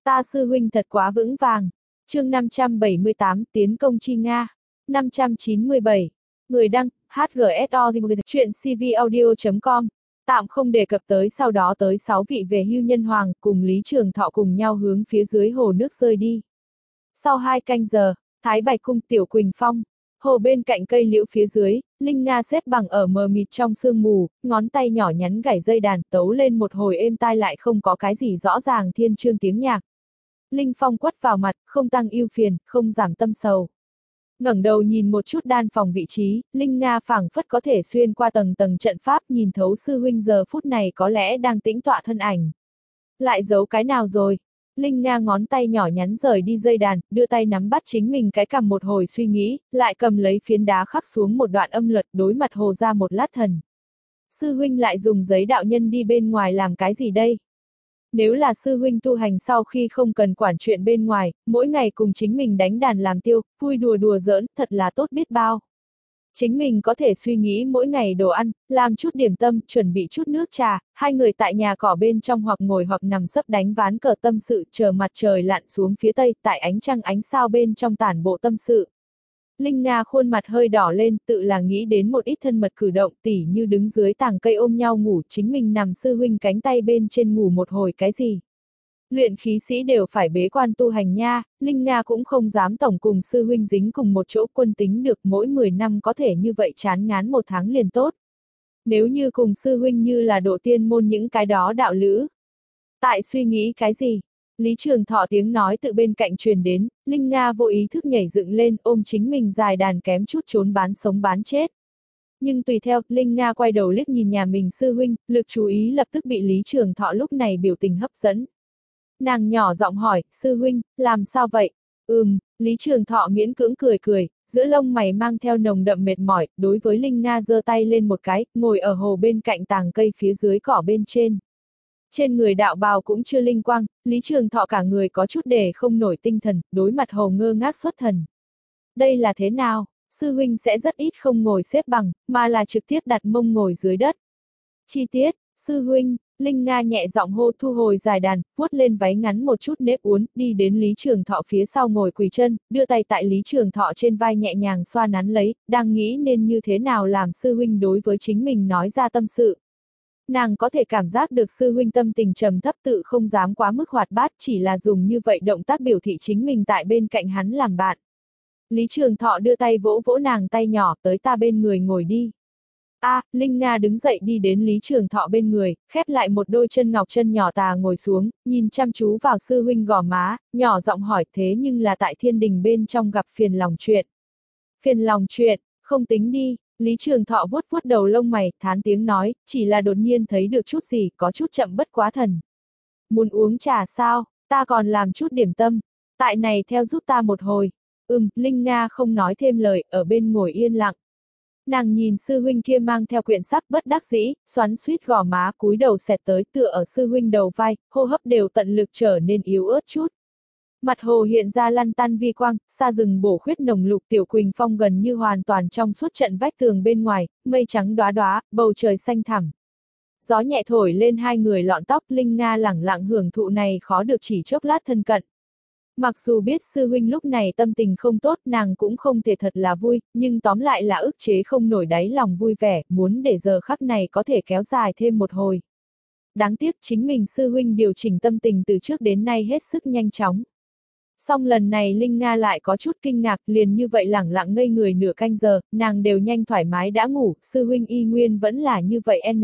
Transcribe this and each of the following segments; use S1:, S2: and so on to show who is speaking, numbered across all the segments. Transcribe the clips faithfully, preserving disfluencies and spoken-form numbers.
S1: Ta sư huynh thật quá vững vàng. Chương năm trăm bảy mươi tám, tiến công chi Nga. năm trăm chín mươi bảy. Người đăng, hát giê ét o, chuyện cvaudio chấm com. Tạm không đề cập tới sau đó tới sáu vị về hưu nhân hoàng, cùng Lý Trường Thọ cùng nhau hướng phía dưới hồ nước rơi đi. Sau hai canh giờ, Thái Bạch cung Tiểu Quỳnh Phong. Hồ bên cạnh cây liễu phía dưới, Linh Nga xếp bằng ở mờ mịt trong sương mù, ngón tay nhỏ nhắn gảy dây đàn tấu lên một hồi êm tai lại không có cái gì rõ ràng thiên chương tiếng nhạc. Linh phong quất vào mặt, không tăng ưu phiền, không giảm tâm sầu. Ngẩng đầu nhìn một chút đan phòng vị trí, Linh Nga phảng phất có thể xuyên qua tầng tầng trận pháp nhìn thấu sư huynh giờ phút này có lẽ đang tĩnh tọa thân ảnh. Lại giấu cái nào rồi? Linh Nga ngón tay nhỏ nhắn rời đi dây đàn, đưa tay nắm bắt chính mình cái cằm một hồi suy nghĩ, lại cầm lấy phiến đá khắc xuống một đoạn âm luật đối mặt hồ ra một lát thần. Sư huynh lại dùng giấy đạo nhân đi bên ngoài làm cái gì đây? Nếu là sư huynh tu hành sau khi không cần quản chuyện bên ngoài, mỗi ngày cùng chính mình đánh đàn làm tiêu, vui đùa đùa giỡn, thật là tốt biết bao. Chính mình có thể suy nghĩ mỗi ngày đồ ăn, làm chút điểm tâm, chuẩn bị chút nước trà, hai người tại nhà cỏ bên trong hoặc ngồi hoặc nằm sấp đánh ván cờ tâm sự, chờ mặt trời lặn xuống phía tây, tại ánh trăng ánh sao bên trong tản bộ tâm sự. Linh Nga khuôn mặt hơi đỏ lên, tự là nghĩ đến một ít thân mật cử động, tỉ như đứng dưới tàng cây ôm nhau ngủ, chính mình nằm sư huynh cánh tay bên trên ngủ một hồi cái gì. Luyện khí sĩ đều phải bế quan tu hành nha, Linh Nga cũng không dám tổng cùng sư huynh dính cùng một chỗ, quân tính được mỗi mười năm có thể như vậy chán ngán một tháng liền tốt. Nếu như cùng sư huynh như là độ tiên môn những cái đó đạo lữ. Tại suy nghĩ cái gì? Lý Trường Thọ tiếng nói từ bên cạnh truyền đến, Linh Nga vô ý thức nhảy dựng lên ôm chính mình dài đàn kém chút trốn bán sống bán chết. Nhưng tùy theo, Linh Nga quay đầu liếc nhìn nhà mình sư huynh, lực chú ý lập tức bị Lý Trường Thọ lúc này biểu tình hấp dẫn. Nàng nhỏ giọng hỏi, sư huynh, làm sao vậy? Ừm, Lý Trường Thọ miễn cưỡng cười cười, giữa lông mày mang theo nồng đậm mệt mỏi, đối với Linh Nga giơ tay lên một cái, ngồi ở hồ bên cạnh tàng cây phía dưới cỏ bên trên. Trên người đạo bào cũng chưa linh quang, Lý Trường Thọ cả người có chút để không nổi tinh thần, đối mặt hồ ngơ ngác xuất thần. Đây là thế nào? Sư huynh sẽ rất ít không ngồi xếp bằng, mà là trực tiếp đặt mông ngồi dưới đất. Chi tiết, sư huynh, Linh Nga nhẹ giọng hô, thu hồi dài đàn, vuốt lên váy ngắn một chút nếp uốn, đi đến Lý Trường Thọ phía sau ngồi quỳ chân, đưa tay tại Lý Trường Thọ trên vai nhẹ nhàng xoa nắn lấy, đang nghĩ nên như thế nào làm sư huynh đối với chính mình nói ra tâm sự. Nàng có thể cảm giác được sư huynh tâm tình trầm thấp, tự không dám quá mức hoạt bát, chỉ là dùng như vậy động tác biểu thị chính mình tại bên cạnh hắn làm bạn. Lý Trường Thọ đưa tay vỗ vỗ nàng tay nhỏ, tới ta bên người ngồi đi. A, à, Linh Nga đứng dậy đi đến Lý Trường Thọ bên người, khép lại một đôi chân ngọc chân nhỏ tà ngồi xuống, nhìn chăm chú vào sư huynh gò má, nhỏ giọng hỏi, thế nhưng là tại thiên đình bên trong gặp phiền lòng chuyện. Phiền lòng chuyện, không tính đi. Lý Trường Thọ vuốt vuốt đầu lông mày, thán tiếng nói, chỉ là đột nhiên thấy được chút gì, có chút chậm bất quá thần. Muốn uống trà sao, ta còn làm chút điểm tâm, tại này theo giúp ta một hồi. Ừm, Linh Nga không nói thêm lời, ở bên ngồi yên lặng. Nàng nhìn sư huynh kia mang theo quyển sắc bất đắc dĩ, xoắn suýt gò má cúi đầu xẹt tới tựa ở sư huynh đầu vai, hô hấp đều tận lực trở nên yếu ớt chút. Mặt hồ hiện ra lăn tăn vi quang, xa rừng bổ khuyết nồng lục, Tiểu Quỳnh Phong gần như hoàn toàn trong suốt trận vách tường bên ngoài, mây trắng đóa đóa, bầu trời xanh thẳm. Gió nhẹ thổi lên hai người lọn tóc, Linh Nga lẳng lặng hưởng thụ này khó được chỉ chốc lát thân cận. Mặc dù biết sư huynh lúc này tâm tình không tốt, nàng cũng không thể thật là vui, nhưng tóm lại là ức chế không nổi đáy lòng vui vẻ, muốn để giờ khắc này có thể kéo dài thêm một hồi. Đáng tiếc chính mình sư huynh điều chỉnh tâm tình từ trước đến nay hết sức nhanh chóng. Song lần này Linh Nga lại có chút kinh ngạc, liền như vậy lẳng lặng ngây người nửa canh giờ, nàng đều nhanh thoải mái đã ngủ, sư huynh y nguyên vẫn là như vậy n.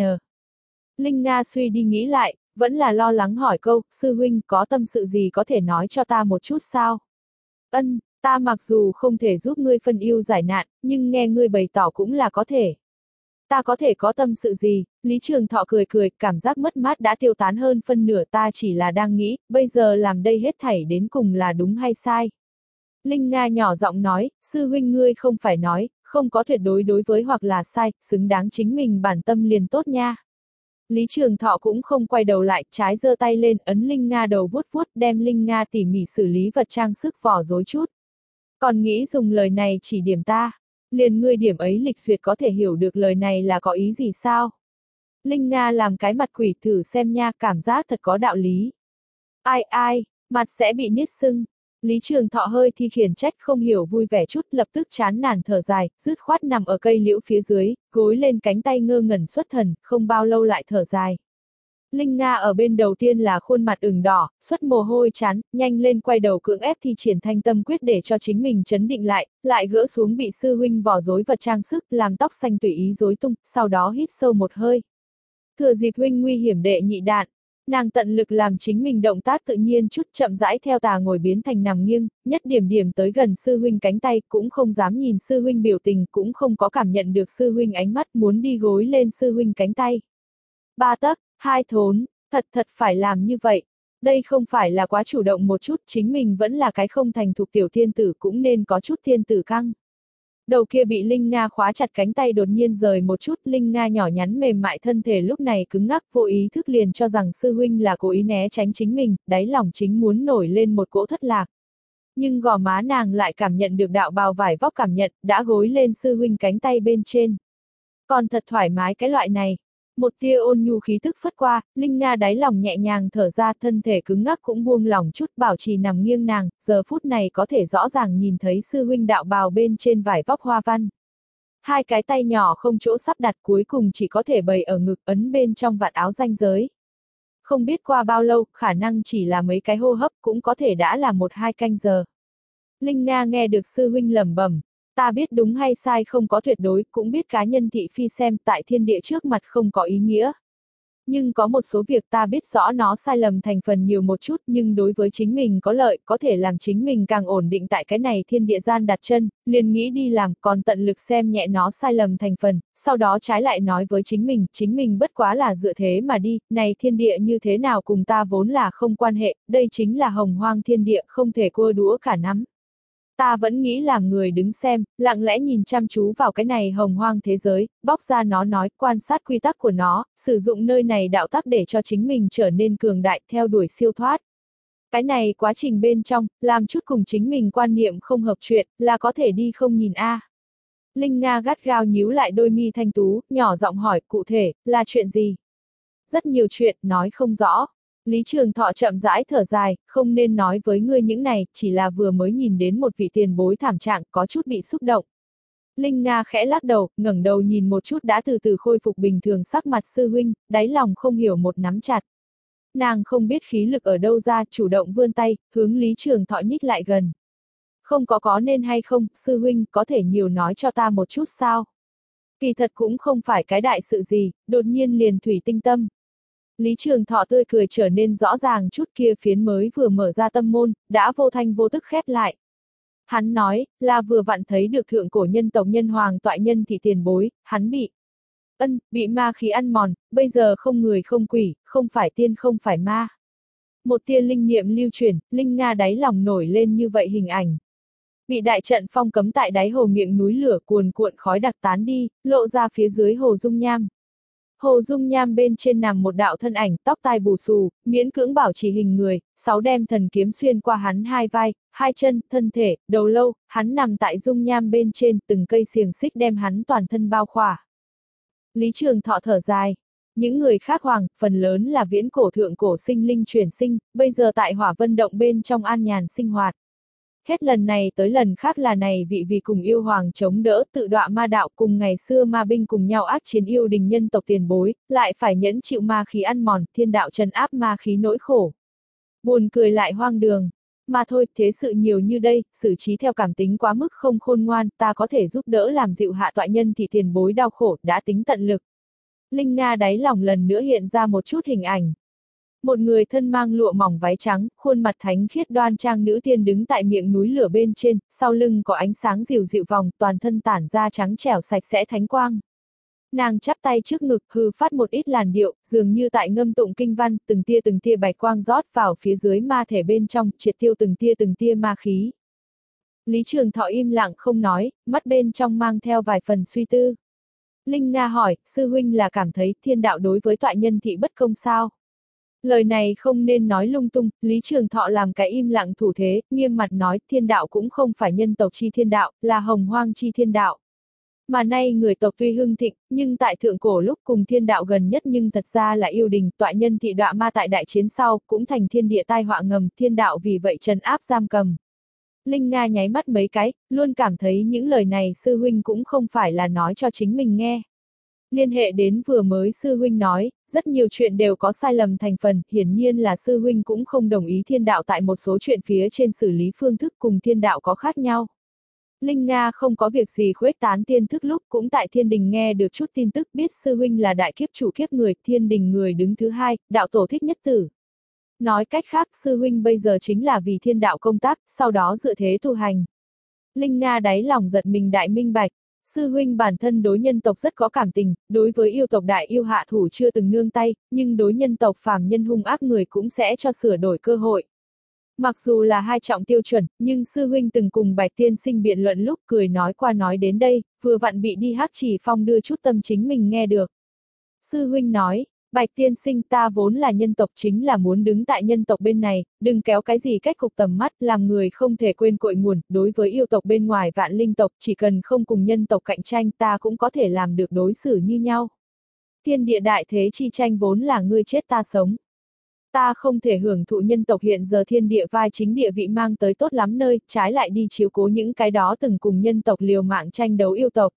S1: Linh Nga suy đi nghĩ lại, vẫn là lo lắng hỏi câu, sư huynh có tâm sự gì có thể nói cho ta một chút sao? Ân, ta mặc dù không thể giúp ngươi phân ưu giải nạn, nhưng nghe ngươi bày tỏ cũng là có thể. Ta có thể có tâm sự gì? Lý Trường Thọ cười cười, cảm giác mất mát đã tiêu tán hơn phân nửa, ta chỉ là đang nghĩ, bây giờ làm đây hết thảy đến cùng là đúng hay sai? Linh Nga nhỏ giọng nói, sư huynh ngươi không phải nói, không có tuyệt đối đối với hoặc là sai, xứng đáng chính mình bản tâm liền tốt nha. Lý Trường Thọ cũng không quay đầu lại, trái giơ tay lên, ấn Linh Nga đầu vuốt vuốt, đem Linh Nga tỉ mỉ xử lý vật trang sức vỏ rối chút. Còn nghĩ dùng lời này chỉ điểm ta, liền ngươi điểm ấy lịch duyệt có thể hiểu được lời này là có ý gì sao? Linh Nga làm cái mặt quỷ thử xem nha, cảm giác thật có đạo lý. Ai ai, Mặt sẽ bị niết sưng. Lý Trường Thọ hơi thi khiển trách không hiểu vui vẻ chút, lập tức chán nản thở dài, dứt khoát nằm ở cây liễu phía dưới, gối lên cánh tay ngơ ngẩn xuất thần, không bao lâu lại thở dài. Linh Nga ở bên đầu tiên là khuôn mặt ửng đỏ, xuất mồ hôi chán, nhanh lên quay đầu cưỡng ép thi triển thanh tâm quyết để cho chính mình chấn định lại, lại gỡ xuống bị sư huynh vò rối vật trang sức, làm tóc xanh tùy ý rối tung, sau đó hít sâu một hơi. Thừa dịp huynh nguy hiểm đệ nhị đạn, nàng tận lực làm chính mình động tác tự nhiên chút, chậm rãi theo tà ngồi biến thành nằm nghiêng, nhất điểm điểm tới gần sư huynh cánh tay, cũng không dám nhìn sư huynh biểu tình, cũng không có cảm nhận được sư huynh ánh mắt, muốn đi gối lên sư huynh cánh tay. Ba tấc, hai thốn, thật thật phải làm như vậy. Đây không phải là quá chủ động một chút, chính mình vẫn là cái không thành thục tiểu thiên tử, cũng nên có chút thiên tử căng. Đầu kia bị Linh Nga khóa chặt cánh tay đột nhiên rời một chút, Linh Nga nhỏ nhắn mềm mại thân thể lúc này cứng ngắc, vô ý thức liền cho rằng sư huynh là cố ý né tránh chính mình, đáy lòng chính muốn nổi lên một cỗ thất lạc. Nhưng gò má nàng lại cảm nhận được đạo bào vải vóc cảm nhận, đã gối lên sư huynh cánh tay bên trên. Còn thật thoải mái cái loại này. Một tia ôn nhu khí tức phất qua, Linh Nga đáy lòng nhẹ nhàng thở ra, thân thể cứng ngắc cũng buông lỏng chút, bảo trì nằm nghiêng nàng, giờ phút này có thể rõ ràng nhìn thấy sư huynh đạo bào bên trên vải vóc hoa văn. Hai cái tay nhỏ không chỗ sắp đặt, cuối cùng chỉ có thể bày ở ngực, ấn bên trong vạt áo ranh giới. Không biết qua bao lâu, khả năng chỉ là mấy cái hô hấp, cũng có thể đã là một hai canh giờ. Linh Nga nghe được sư huynh lẩm bẩm. Ta biết đúng hay sai không có tuyệt đối, cũng biết cá nhân thị phi xem tại thiên địa trước mặt không có ý nghĩa. Nhưng có một số việc ta biết rõ nó sai lầm thành phần nhiều một chút, nhưng đối với chính mình có lợi, có thể làm chính mình càng ổn định tại cái này thiên địa gian đặt chân, liền nghĩ đi làm, còn tận lực xem nhẹ nó sai lầm thành phần, sau đó trái lại nói với chính mình, chính mình bất quá là dựa thế mà đi, này thiên địa như thế nào cùng ta vốn là không quan hệ, đây chính là hồng hoang thiên địa, không thể cua đũa cả nắm. Ta vẫn nghĩ làm người đứng xem, lặng lẽ nhìn chăm chú vào cái này hồng hoang thế giới, bóc ra nó nói, quan sát quy tắc của nó, sử dụng nơi này đạo tắc để cho chính mình trở nên cường đại, theo đuổi siêu thoát. Cái này quá trình bên trong, làm chút cùng chính mình quan niệm không hợp chuyện, là có thể đi không nhìn a. À. Linh Nga gắt gao nhíu lại đôi mi thanh tú, nhỏ giọng hỏi, cụ thể, là chuyện gì? Rất nhiều chuyện, nói không rõ. Lý Trường Thọ chậm rãi thở dài, không nên nói với ngươi những này, chỉ là vừa mới nhìn đến một vị tiền bối thảm trạng, có chút bị xúc động. Linh Nga khẽ lắc đầu, ngẩng đầu nhìn một chút đã từ từ khôi phục bình thường sắc mặt sư huynh, đáy lòng không hiểu một nắm chặt. Nàng không biết khí lực ở đâu ra, chủ động vươn tay, hướng Lý Trường Thọ nhích lại gần. Không có có nên hay không, sư huynh, có thể nhiều nói cho ta một chút sao? Kỳ thật cũng không phải cái đại sự gì, đột nhiên liền thủy tinh tâm. Lý Trường Thọ tươi cười trở nên rõ ràng chút, kia phiến mới vừa mở ra tâm môn, đã vô thanh vô tức khép lại. Hắn nói, là vừa vặn thấy được thượng cổ nhân tộc nhân hoàng toại nhân thị tiền bối, hắn bị ân, bị ma khí ăn mòn, bây giờ không người không quỷ, không phải tiên không phải ma. Một tia linh niệm lưu chuyển, Linh Nga đáy lòng nổi lên như vậy hình ảnh. Bị đại trận phong cấm tại đáy hồ miệng núi lửa cuồn cuộn khói đặc tán đi, lộ ra phía dưới hồ dung nham. Hồ dung nham bên trên nằm một đạo thân ảnh, tóc tai bù xù, miễn cưỡng bảo trì hình người, sáu đem thần kiếm xuyên qua hắn hai vai, hai chân, thân thể, đầu lâu, hắn nằm tại dung nham bên trên, từng cây xiềng xích đem hắn toàn thân bao khỏa. Lý Trường Thọ thở dài. Những người khác hoàng, phần lớn là viễn cổ thượng cổ sinh linh chuyển sinh, bây giờ tại Hỏa Vân Động bên trong an nhàn sinh hoạt. Hết lần này tới lần khác là này vị vì cùng yêu hoàng chống đỡ tự đọa ma đạo, cùng ngày xưa ma binh cùng nhau ác chiến yêu đình nhân tộc tiền bối, lại phải nhẫn chịu ma khí ăn mòn, thiên đạo trấn áp ma khí nỗi khổ. Buồn cười lại hoang đường. Mà thôi, thế sự nhiều như đây, xử trí theo cảm tính quá mức không khôn ngoan, ta có thể giúp đỡ làm dịu hạ toại nhân thì tiền bối đau khổ, đã tính tận lực. Linh Nga đáy lòng lần nữa hiện ra một chút hình ảnh. Một người thân mang lụa mỏng váy trắng, khuôn mặt thánh khiết đoan trang nữ tiên đứng tại miệng núi lửa bên trên, sau lưng có ánh sáng dịu dịu vòng, toàn thân tản ra trắng trẻo sạch sẽ thánh quang. Nàng chắp tay trước ngực, hư phát một ít làn điệu, dường như tại ngâm tụng kinh văn, từng tia từng tia bạch quang rót vào phía dưới ma thể bên trong, triệt tiêu từng tia từng tia ma khí. Lý Trường Thọ im lặng không nói, mắt bên trong mang theo vài phần suy tư. Linh Nga hỏi, sư huynh là cảm thấy thiên đạo đối với toại nhân thị bất công sao? Lời này không nên nói lung tung, Lý Trường Thọ làm cái im lặng thủ thế, nghiêm mặt nói, thiên đạo cũng không phải nhân tộc chi thiên đạo, là hồng hoang chi thiên đạo. Mà nay người tộc tuy hưng thịnh, nhưng tại thượng cổ lúc cùng thiên đạo gần nhất nhưng thật ra là yêu đình, tọa nhân thị đọa ma tại đại chiến sau, cũng thành thiên địa tai họa ngầm, thiên đạo vì vậy trấn áp giam cầm. Linh Nga nháy mắt mấy cái, luôn cảm thấy những lời này sư huynh cũng không phải là nói cho chính mình nghe. Liên hệ đến vừa mới sư huynh nói, rất nhiều chuyện đều có sai lầm thành phần, hiển nhiên là sư huynh cũng không đồng ý thiên đạo tại một số chuyện phía trên xử lý phương thức cùng thiên đạo có khác nhau. Linh Nga không có việc gì khuếch tán tiên thức lúc cũng tại thiên đình nghe được chút tin tức biết sư huynh là đại kiếp chủ kiếp người, thiên đình người đứng thứ hai, đạo tổ Thích Nhất Tử. Nói cách khác, sư huynh bây giờ chính là vì thiên đạo công tác, sau đó dựa thế tu hành. Linh Nga đáy lòng giật mình đại minh bạch, sư huynh bản thân đối nhân tộc rất có cảm tình, đối với yêu tộc đại yêu hạ thủ chưa từng nương tay, nhưng đối nhân tộc phàm nhân hung ác người cũng sẽ cho sửa đổi cơ hội. Mặc dù là hai trọng tiêu chuẩn, nhưng sư huynh từng cùng Bạch Tiên Sinh biện luận lúc cười nói qua nói đến đây, vừa vặn bị đi Hắc Chỉ Phong đưa chút tâm chính mình nghe được. Sư huynh nói, Bạch Tiên Sinh ta vốn là nhân tộc chính là muốn đứng tại nhân tộc bên này, đừng kéo cái gì cách cục tầm mắt, làm người không thể quên cội nguồn, đối với yêu tộc bên ngoài vạn linh tộc, chỉ cần không cùng nhân tộc cạnh tranh ta cũng có thể làm được đối xử như nhau. Thiên địa đại thế chi tranh vốn là ngươi chết ta sống. Ta không thể hưởng thụ nhân tộc hiện giờ thiên địa vai chính địa vị mang tới tốt lắm nơi, trái lại đi chiếu cố những cái đó từng cùng nhân tộc liều mạng tranh đấu yêu tộc.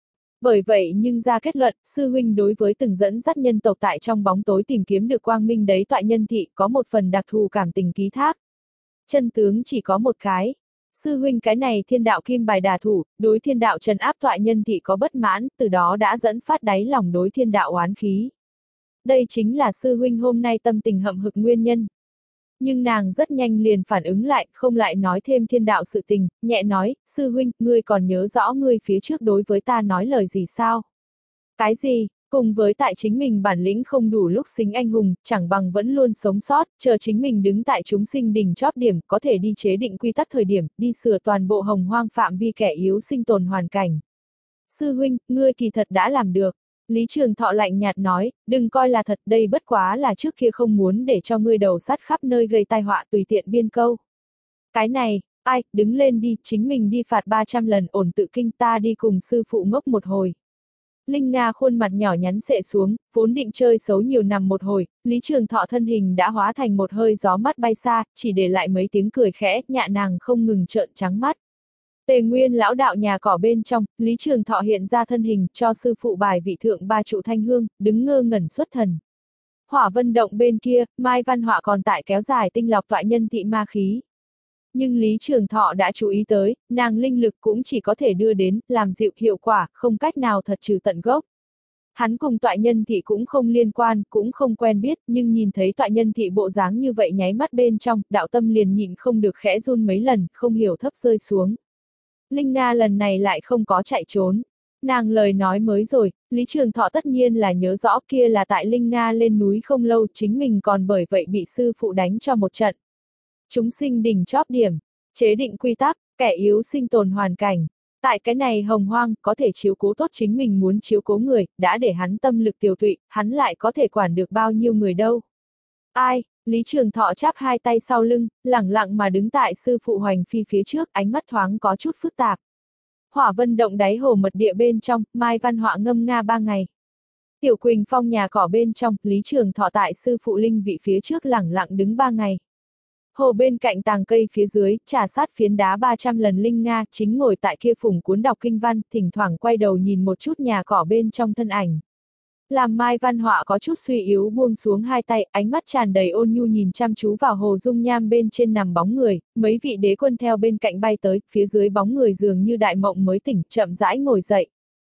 S1: Bởi vậy nhưng ra kết luận, sư huynh đối với từng dẫn dắt nhân tộc tại trong bóng tối tìm kiếm được quang minh đấy tọa nhân thị có một phần đặc thù cảm tình ký thác. Chân tướng chỉ có một cái. Sư huynh cái này thiên đạo kim bài đà thủ, đối thiên đạo trấn áp tọa nhân thị có bất mãn, từ đó đã dẫn phát đáy lòng đối thiên đạo oán khí. Đây chính là sư huynh hôm nay tâm tình hậm hực nguyên nhân. Nhưng nàng rất nhanh liền phản ứng lại, không lại nói thêm thiên đạo sự tình, nhẹ nói, sư huynh, ngươi còn nhớ rõ ngươi phía trước đối với ta nói lời gì sao? Cái gì? Cùng với tại chính mình bản lĩnh không đủ lúc xính anh hùng, chẳng bằng vẫn luôn sống sót, chờ chính mình đứng tại chúng sinh đỉnh chóp điểm, có thể đi chế định quy tắc thời điểm, đi sửa toàn bộ hồng hoang phạm vi kẻ yếu sinh tồn hoàn cảnh. Sư huynh, ngươi kỳ thật đã làm được. Lý Trường Thọ lạnh nhạt nói, đừng coi là thật, đây bất quá là trước kia không muốn để cho ngươi đầu sắt khắp nơi gây tai họa tùy tiện biên câu. Cái này, ai, đứng lên đi, chính mình đi phạt ba trăm lần ổn tự kinh, ta đi cùng sư phụ ngốc một hồi. Linh Nga khuôn mặt nhỏ nhắn xệ xuống, vốn định chơi xấu nhiều nằm một hồi, Lý Trường Thọ thân hình đã hóa thành một hơi gió mắt bay xa, chỉ để lại mấy tiếng cười khẽ, nhạ nàng không ngừng trợn trắng mắt. Tề Nguyên lão đạo nhà cỏ bên trong, Lý Trường Thọ hiện ra thân hình, cho sư phụ bài vị thượng ba trụ thanh hương, đứng ngơ ngẩn xuất thần. Hỏa Vân Động bên kia, Mai Văn Họa còn tại kéo dài tinh lọc tọa nhân thị ma khí. Nhưng Lý Trường Thọ đã chú ý tới, nàng linh lực cũng chỉ có thể đưa đến, làm dịu hiệu quả, không cách nào thật trừ tận gốc. Hắn cùng tọa nhân thị cũng không liên quan, cũng không quen biết, nhưng nhìn thấy tọa nhân thị bộ dáng như vậy nháy mắt bên trong, đạo tâm liền nhịn không được khẽ run mấy lần, không hiểu thấp rơi xuống. Linh Nga lần này lại không có chạy trốn. Nàng lời nói mới rồi, Lý Trường Thọ tất nhiên là nhớ rõ kia là tại Linh Nga lên núi không lâu chính mình còn bởi vậy bị sư phụ đánh cho một trận. Chúng sinh đỉnh chóp điểm, chế định quy tắc, kẻ yếu sinh tồn hoàn cảnh. Tại cái này hồng hoang, có thể chiếu cố tốt chính mình muốn chiếu cố người, đã để hắn tâm lực tiêu tụy, hắn lại có thể quản được bao nhiêu người đâu. Ai? Lý Trường Thọ chắp hai tay sau lưng, lẳng lặng mà đứng tại sư phụ Hoành Phi phía trước, ánh mắt thoáng có chút phức tạp. Hỏa Vân Động đáy hồ mật địa bên trong, Mai Văn Họa ngâm nga ba ngày. Tiểu Quỳnh Phong nhà cỏ bên trong, Lý Trường Thọ tại sư phụ linh vị phía trước lẳng lặng đứng ba ngày. Hồ bên cạnh tàng cây phía dưới, trà sát phiến đá ba trăm lần Linh Nga, chính ngồi tại kia phùng cuốn đọc kinh văn, thỉnh thoảng quay đầu nhìn một chút nhà cỏ bên trong thân ảnh. Làm Mai Văn Họa có chút suy yếu buông xuống hai tay, ánh mắt tràn đầy ôn nhu nhìn chăm chú vào hồ dung nham bên trên nằm bóng người, mấy vị đế quân theo bên cạnh bay tới, phía dưới bóng người dường như đại mộng mới tỉnh, chậm rãi ngồi dậy.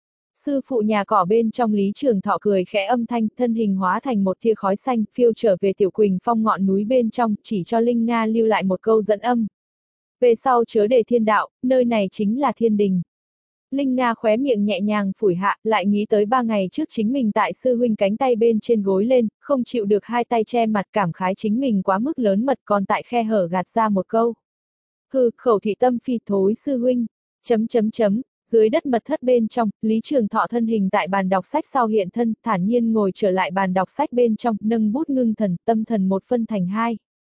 S1: Sư phụ nhà cỏ bên trong Lý Trường Thọ cười khẽ âm thanh, thân hình hóa thành một tia khói xanh, phiêu trở về Tiểu Quỳnh Phong ngọn núi bên trong, chỉ cho Linh Nga lưu lại một câu dẫn âm. Về sau chớ để thiên đạo, nơi này chính là thiên đình. Linh Nga khóe miệng nhẹ nhàng phủi hạ, lại nghĩ tới ba ngày trước chính mình tại sư huynh cánh tay bên trên gối lên, không chịu được hai tay che mặt cảm khái chính mình quá mức lớn mật còn tại khe hở gạt ra một câu. Hừ, khẩu thị tâm phi thối sư huynh, chấm chấm chấm, dưới đất mật thất bên trong, Lý Trường Thọ thân hình tại bàn đọc sách sau hiện thân, thản nhiên ngồi trở lại bàn đọc sách bên trong, nâng bút ngưng thần, tâm thần một phân thành hai.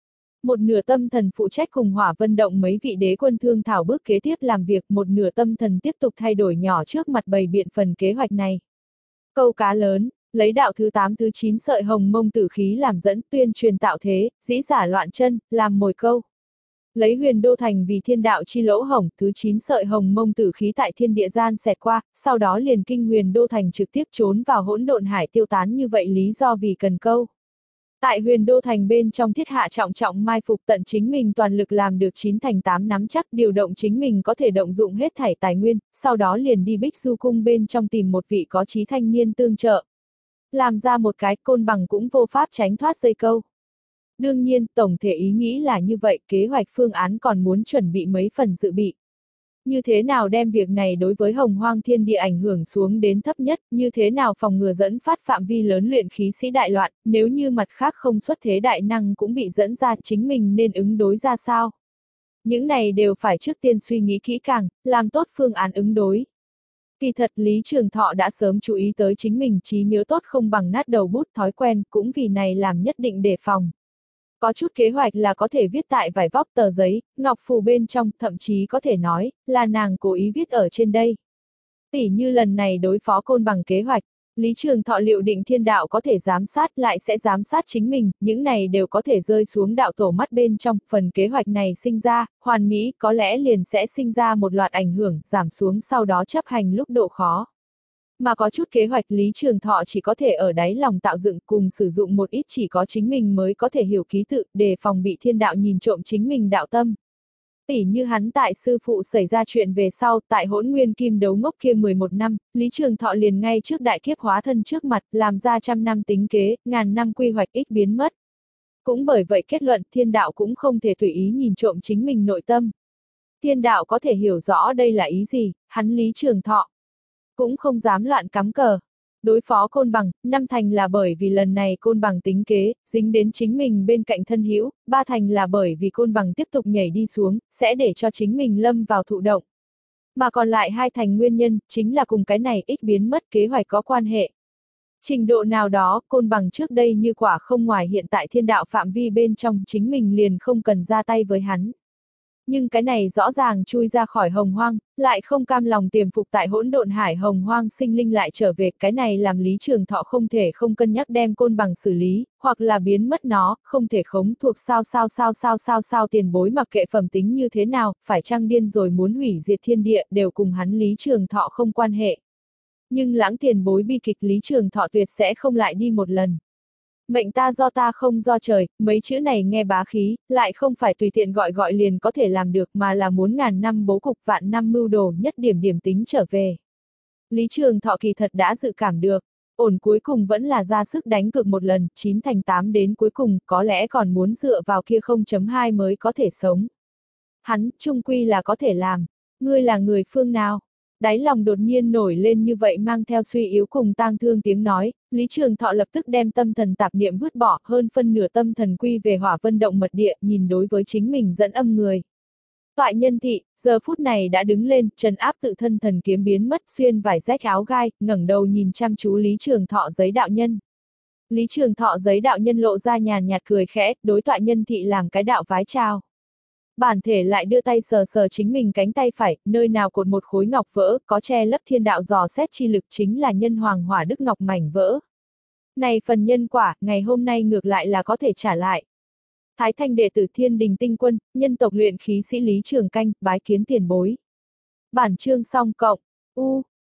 S1: Một nửa tâm thần phụ trách cùng Hỏa Vân Động mấy vị đế quân thương thảo bước kế tiếp làm việc, một nửa tâm thần tiếp tục thay đổi nhỏ trước mặt bày biện phần kế hoạch này. Câu cá lớn, lấy đạo thứ tám thứ chín sợi hồng mông tử khí làm dẫn, tuyên truyền tạo thế, dĩ giả loạn chân, làm mồi câu. Lấy huyền đô thành vì thiên đạo chi lỗ hổng, thứ chín sợi hồng mông tử khí tại thiên địa gian xẹt qua, sau đó liền kinh huyền đô thành trực tiếp trốn vào hỗn độn hải tiêu tán, như vậy lý do vì cần câu. Tại huyền đô thành bên trong thiết hạ trọng trọng mai phục, tận chính mình toàn lực làm được chín thành tám nắm chắc, điều động chính mình có thể động dụng hết thảy tài nguyên, sau đó liền đi Bích Du cung bên trong tìm một vị có chí thanh niên tương trợ. Làm ra một cái côn bằng cũng vô pháp tránh thoát dây câu. Đương nhiên, tổng thể ý nghĩ là như vậy, kế hoạch phương án còn muốn chuẩn bị mấy phần dự bị. Như thế nào đem việc này đối với hồng hoang thiên địa ảnh hưởng xuống đến thấp nhất, như thế nào phòng ngừa dẫn phát phạm vi lớn luyện khí sĩ đại loạn, nếu như mặt khác không xuất thế đại năng cũng bị dẫn ra, chính mình nên ứng đối ra sao. Những này đều phải trước tiên suy nghĩ kỹ càng, làm tốt phương án ứng đối. Kỳ thật Lý Trường Thọ đã sớm chú ý tới chính mình, trí nhớ tốt không bằng nát đầu bút, thói quen, cũng vì này làm nhất định đề phòng. Có chút kế hoạch là có thể viết tại vải vóc tờ giấy, ngọc phù bên trong, thậm chí có thể nói, là nàng cố ý viết ở trên đây. Tỉ như lần này đối phó côn bằng kế hoạch, Lý Trường Thọ liệu định thiên đạo có thể giám sát lại sẽ giám sát chính mình, những này đều có thể rơi xuống đạo tổ mắt bên trong, phần kế hoạch này sinh ra, hoàn mỹ có lẽ liền sẽ sinh ra một loạt ảnh hưởng, giảm xuống sau đó chấp hành lúc độ khó. Mà có chút kế hoạch Lý Trường Thọ chỉ có thể ở đáy lòng tạo dựng cùng sử dụng một ít chỉ có chính mình mới có thể hiểu ký tự, để phòng bị thiên đạo nhìn trộm chính mình đạo tâm. Tỉ như hắn tại sư phụ xảy ra chuyện về sau, tại hỗn nguyên kim đấu ngốc kia mười một năm, Lý Trường Thọ liền ngay trước đại kiếp hóa thân trước mặt, làm ra trăm năm tính kế, ngàn năm quy hoạch ích biến mất. Cũng bởi vậy kết luận thiên đạo cũng không thể tùy ý nhìn trộm chính mình nội tâm. Thiên đạo có thể hiểu rõ đây là ý gì, hắn Lý Trường Thọ cũng không dám loạn cắm cờ. Đối phó côn bằng, năm thành là bởi vì lần này côn bằng tính kế, dính đến chính mình bên cạnh thân hữu, ba thành là bởi vì côn bằng tiếp tục nhảy đi xuống, sẽ để cho chính mình lâm vào thụ động. Mà còn lại hai thành nguyên nhân, chính là cùng cái này ích biến mất kế hoạch có quan hệ. Trình độ nào đó, côn bằng trước đây như quả không ngoài hiện tại thiên đạo phạm vi bên trong, chính mình liền không cần ra tay với hắn. Nhưng cái này rõ ràng chui ra khỏi hồng hoang, lại không cam lòng tiềm phục tại hỗn độn hải hồng hoang sinh linh lại trở về, cái này làm Lý Trường Thọ không thể không cân nhắc đem côn bằng xử lý, hoặc là biến mất nó, không thể khống thuộc sao sao sao sao sao sao tiền bối mặc kệ phẩm tính như thế nào, phải chăng điên rồi muốn hủy diệt thiên địa đều cùng hắn Lý Trường Thọ không quan hệ. Nhưng lãng tiền bối bi kịch Lý Trường Thọ tuyệt sẽ không lại đi một lần. Mệnh ta do ta không do trời, mấy chữ này nghe bá khí, lại không phải tùy tiện gọi gọi liền có thể làm được mà là muốn ngàn năm bố cục vạn năm mưu đồ nhất điểm điểm tính trở về. Lý Trường Thọ kỳ thật đã dự cảm được, ổn cuối cùng vẫn là ra sức đánh cược một lần, chín thành tám đến cuối cùng có lẽ còn muốn dựa vào kia không chấm hai mới có thể sống. Hắn, chung quy là có thể làm, ngươi là người phương nào? Đáy lòng đột nhiên nổi lên như vậy mang theo suy yếu cùng tang thương tiếng nói, Lý Trường Thọ lập tức đem tâm thần tạp niệm vứt bỏ, hơn phân nửa tâm thần quy về Hỏa Vân Động mật địa, nhìn đối với chính mình dẫn âm người. Toại Nhân Thị, giờ phút này đã đứng lên, trấn áp tự thân thần kiếm biến mất, xuyên vải rách áo gai, ngẩng đầu nhìn chăm chú Lý Trường Thọ giấy đạo nhân. Lý Trường Thọ giấy đạo nhân lộ ra nhàn nhạt cười khẽ, đối Toại Nhân Thị làm cái đạo vái chào. Bản thể lại đưa tay sờ sờ chính mình cánh tay phải, nơi nào cột một khối ngọc vỡ, có che lấp thiên đạo dò xét chi lực chính là nhân hoàng hỏa đức ngọc mảnh vỡ. Này phần nhân quả, ngày hôm nay ngược lại là có thể trả lại. Thái thanh đệ tử Thiên Đình Tinh Quân, nhân tộc luyện khí sĩ Lý Trường Canh, bái kiến tiền bối. Bản chương xong cộng, u,